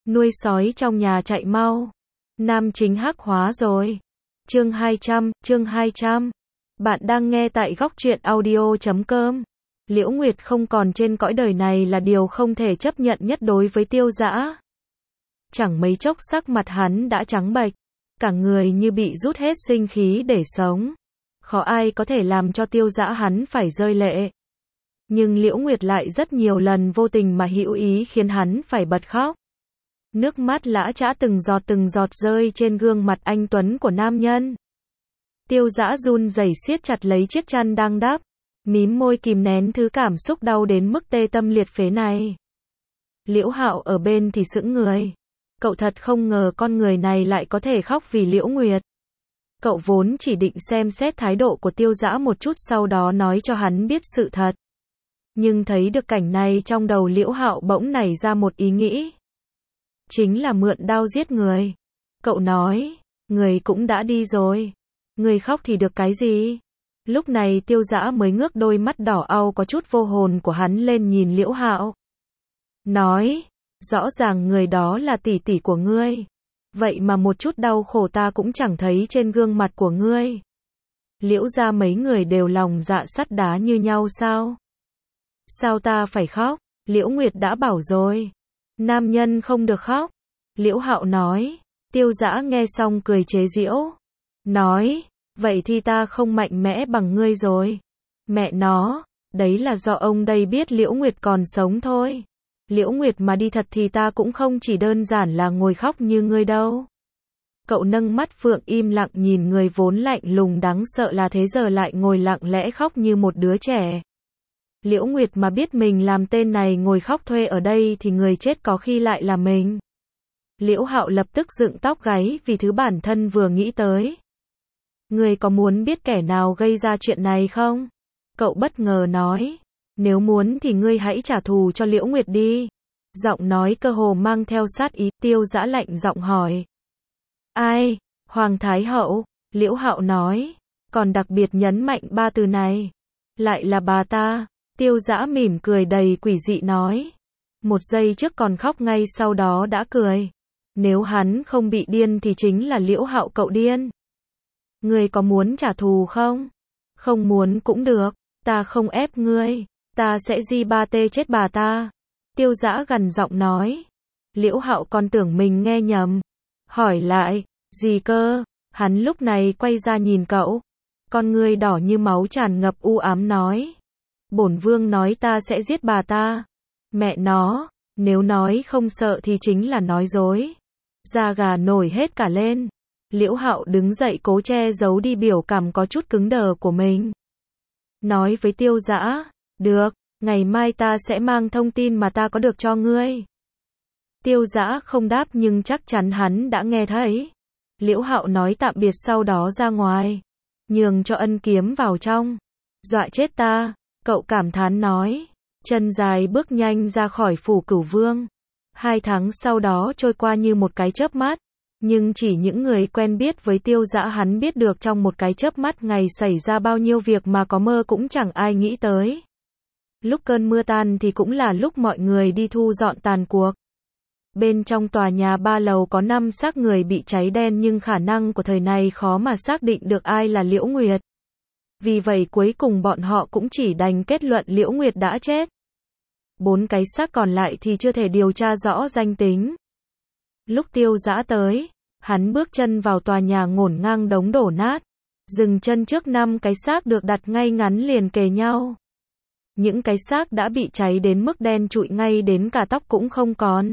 Nuôi sói trong nhà chạy mau. Nam chính hắc hóa rồi. Chương 200. Bạn đang nghe tại góc truyện audio.com. Liễu Nguyệt không còn trên cõi đời này là điều không thể chấp nhận nhất đối với Tiêu Dã. Chẳng mấy chốc sắc mặt hắn đã trắng bệch, cả người như bị rút hết sinh khí để sống. Khó ai có thể làm cho Tiêu Dã hắn phải rơi lệ. Nhưng Liễu Nguyệt lại rất nhiều lần vô tình mà hữu ý khiến hắn phải bật khóc. Nước mắt lã chã từng giọt rơi trên gương mặt anh tuấn của nam nhân. Tiêu Dã run rẩy siết chặt lấy chiếc chăn đang đắp, mím môi kìm nén thứ cảm xúc đau đến mức tê tâm liệt phế này. Liễu Hạo ở bên thì sững người. Cậu thật không ngờ con người này lại có thể khóc vì Liễu Nguyệt. Cậu vốn chỉ định xem xét thái độ của Tiêu Dã một chút sau đó nói cho hắn biết sự thật. Nhưng thấy được cảnh này trong đầu Liễu Hạo bỗng nảy ra một ý nghĩ. Chính là mượn đao giết người. Cậu nói, người cũng đã đi rồi. Người khóc thì được cái gì? Lúc này Tiêu Dã mới ngước đôi mắt đỏ au có chút vô hồn của hắn lên nhìn Liễu Hạo. Nói, rõ ràng người đó là tỷ tỷ của ngươi. Vậy mà một chút đau khổ ta cũng chẳng thấy trên gương mặt của ngươi. Liễu gia mấy người đều lòng dạ sắt đá như nhau sao? Sao ta phải khóc? Liễu Nguyệt đã bảo rồi. Nam nhân không được khóc. Liễu Hạo nói. Tiêu Dã nghe xong cười chế giễu. Nói, vậy thì ta không mạnh mẽ bằng ngươi rồi. Mẹ nó, đấy là do ông đây biết Liễu Nguyệt còn sống thôi. Liễu Nguyệt mà đi thật thì ta cũng không chỉ đơn giản là ngồi khóc như ngươi đâu. Cậu nâng mắt phượng im lặng nhìn người vốn lạnh lùng đáng sợ là thế giờ lại ngồi lặng lẽ khóc như một đứa trẻ. Liễu Nguyệt mà biết mình làm tên này ngồi khóc thuê ở đây thì người chết có khi lại là mình. Liễu Hạo lập tức dựng tóc gáy vì thứ bản thân vừa nghĩ tới. Ngươi có muốn biết kẻ nào gây ra chuyện này không? Cậu bất ngờ nói. Nếu muốn thì ngươi hãy trả thù cho Liễu Nguyệt đi. Giọng nói cơ hồ mang theo sát ý. Tiêu Dã lạnh giọng hỏi. Ai? Hoàng Thái Hậu? Liễu Hạo nói. Còn đặc biệt nhấn mạnh ba từ này. Lại là bà ta. Tiêu Dã mỉm cười đầy quỷ dị nói. Một giây trước còn khóc ngay sau đó đã cười. Nếu hắn không bị điên thì chính là Liễu Hạo cậu điên. Ngươi có muốn trả thù không? Không muốn cũng được. Ta không ép ngươi. Ta sẽ di ba tê chết bà ta. Tiêu Dã gằn giọng nói. Liễu Hạo còn tưởng mình nghe nhầm. Hỏi lại. Gì cơ? Hắn lúc này quay ra nhìn cậu. Con ngươi đỏ như máu tràn ngập u ám nói. Bổn vương nói ta sẽ giết bà ta. Mẹ nó, nếu nói không sợ thì chính là nói dối. Da gà nổi hết cả lên. Liễu Hạo đứng dậy cố che giấu đi biểu cảm có chút cứng đờ của mình. Nói với Tiêu Dã, được, ngày mai ta sẽ mang thông tin mà ta có được cho ngươi. Tiêu Dã không đáp nhưng chắc chắn hắn đã nghe thấy. Liễu Hạo nói tạm biệt sau đó ra ngoài. Nhường cho Ân Kiếm vào trong. Dọa chết ta. Cậu cảm thán nói. Chân dài bước nhanh ra khỏi phủ Cửu Vương. 2 tháng sau đó trôi qua như một cái chớp mắt. Nhưng chỉ những người quen biết với Tiêu Dã hắn biết được trong một cái chớp mắt ngày xảy ra bao nhiêu việc mà có mơ cũng chẳng ai nghĩ tới. Lúc cơn mưa tan thì cũng là lúc mọi người đi thu dọn tàn cuộc. Bên trong tòa nhà 3 lầu có 5 xác người bị cháy đen nhưng khả năng của thời này khó mà xác định được ai là Liễu Nguyệt. Vì vậy cuối cùng bọn họ cũng chỉ đành kết luận Liễu Nguyệt đã chết. 4 cái xác còn lại thì chưa thể điều tra rõ danh tính. Lúc Tiêu Dã tới, hắn bước chân vào tòa nhà ngổn ngang đống đổ nát. Dừng chân trước 5 cái xác được đặt ngay ngắn liền kề nhau. Những cái xác đã bị cháy đến mức đen trụi ngay đến cả tóc cũng không còn.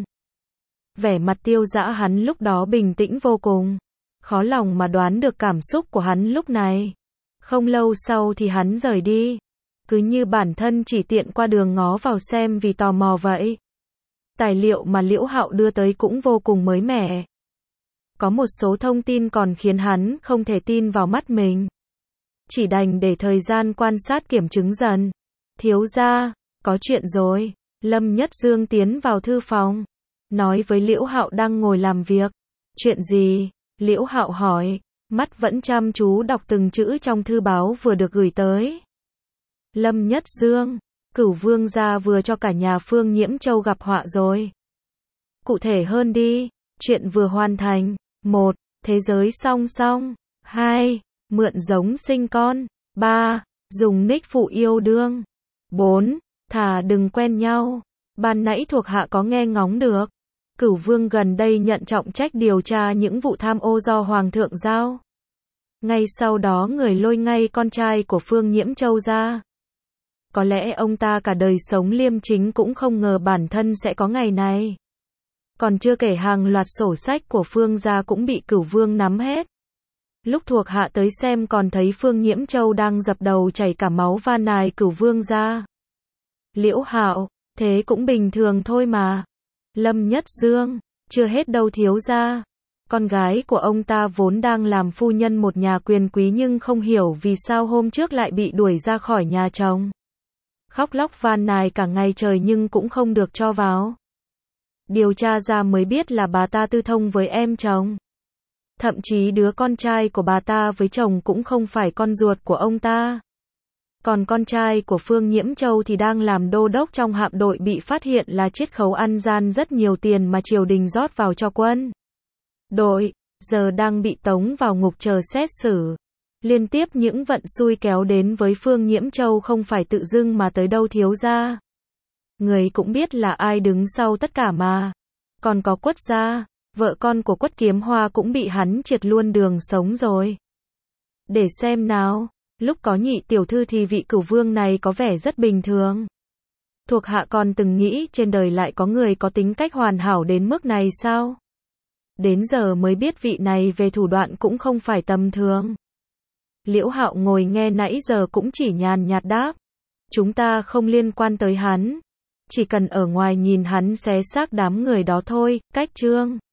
Vẻ mặt Tiêu Dã hắn lúc đó bình tĩnh vô cùng. Khó lòng mà đoán được cảm xúc của hắn lúc này. Không lâu sau thì hắn rời đi. Cứ như bản thân chỉ tiện qua đường ngó vào xem vì tò mò vậy. Tài liệu mà Liễu Hạo đưa tới cũng vô cùng mới mẻ. Có một số thông tin còn khiến hắn không thể tin vào mắt mình. Chỉ đành để thời gian quan sát kiểm chứng dần. Thiếu gia, có chuyện rồi. Lâm Nhất Dương tiến vào thư phòng. Nói với Liễu Hạo đang ngồi làm việc. Chuyện gì? Liễu Hạo hỏi. Mắt vẫn chăm chú đọc từng chữ trong thư báo vừa được gửi tới. Lâm Nhất Dương, Cửu Vương gia vừa cho cả nhà Phương Nhiễm Châu gặp họa rồi. cụ thể hơn đi. Chuyện vừa hoàn thành. 1. Thế giới song song. 2. Mượn giống sinh con. 3. Dùng nick phụ yêu đương. 4. Thà đừng quen nhau. Ban nãy thuộc hạ có nghe ngóng được. Cửu Vương gần đây nhận trọng trách điều tra những vụ tham ô do Hoàng thượng giao. Ngay sau đó người lôi ngay con trai của Phương Nhiễm Châu ra. Có lẽ ông ta cả đời sống liêm chính cũng không ngờ bản thân sẽ có ngày này. Còn chưa kể hàng loạt sổ sách của Phương gia cũng bị Cửu Vương nắm hết. Lúc thuộc hạ tới xem còn thấy Phương Nhiễm Châu đang dập đầu chảy cả máu van nài Cửu Vương ra. Liễu Hạo, thế cũng bình thường thôi mà. Lâm Nhất Dương, chưa hết đâu thiếu gia. Con gái của ông ta vốn đang làm phu nhân một nhà quyền quý nhưng không hiểu vì sao hôm trước lại bị đuổi ra khỏi nhà chồng. Khóc lóc van nài cả ngày trời nhưng cũng không được cho vào. Điều tra ra mới biết là bà ta tư thông với em chồng. Thậm chí đứa con trai của bà ta với chồng cũng không phải con ruột của ông ta. Còn con trai của Phương Nhiễm Châu thì đang làm đô đốc trong hạm đội bị phát hiện là chiết khấu ăn gian rất nhiều tiền mà triều đình rót vào cho quân đội, giờ đang bị tống vào ngục chờ xét xử. Liên tiếp những vận xui kéo đến với Phương Nhiễm Châu không phải tự dưng mà tới đâu thiếu gia. Người cũng biết là ai đứng sau tất cả mà. Còn có Quất gia, vợ con của Quất Kiếm Hoa cũng bị hắn triệt luôn đường sống rồi. Để xem nào, lúc có Nhị tiểu thư thì vị Cửu Vương này có vẻ rất bình thường. Thuộc hạ còn từng nghĩ trên đời lại có người có tính cách hoàn hảo đến mức này sao? Đến giờ mới biết vị này về thủ đoạn cũng không phải tầm thường. Liễu Hạo ngồi nghe nãy giờ cũng chỉ nhàn nhạt đáp. Chúng ta không liên quan tới hắn. Chỉ cần ở ngoài nhìn hắn xé xác đám người đó thôi. Cách chương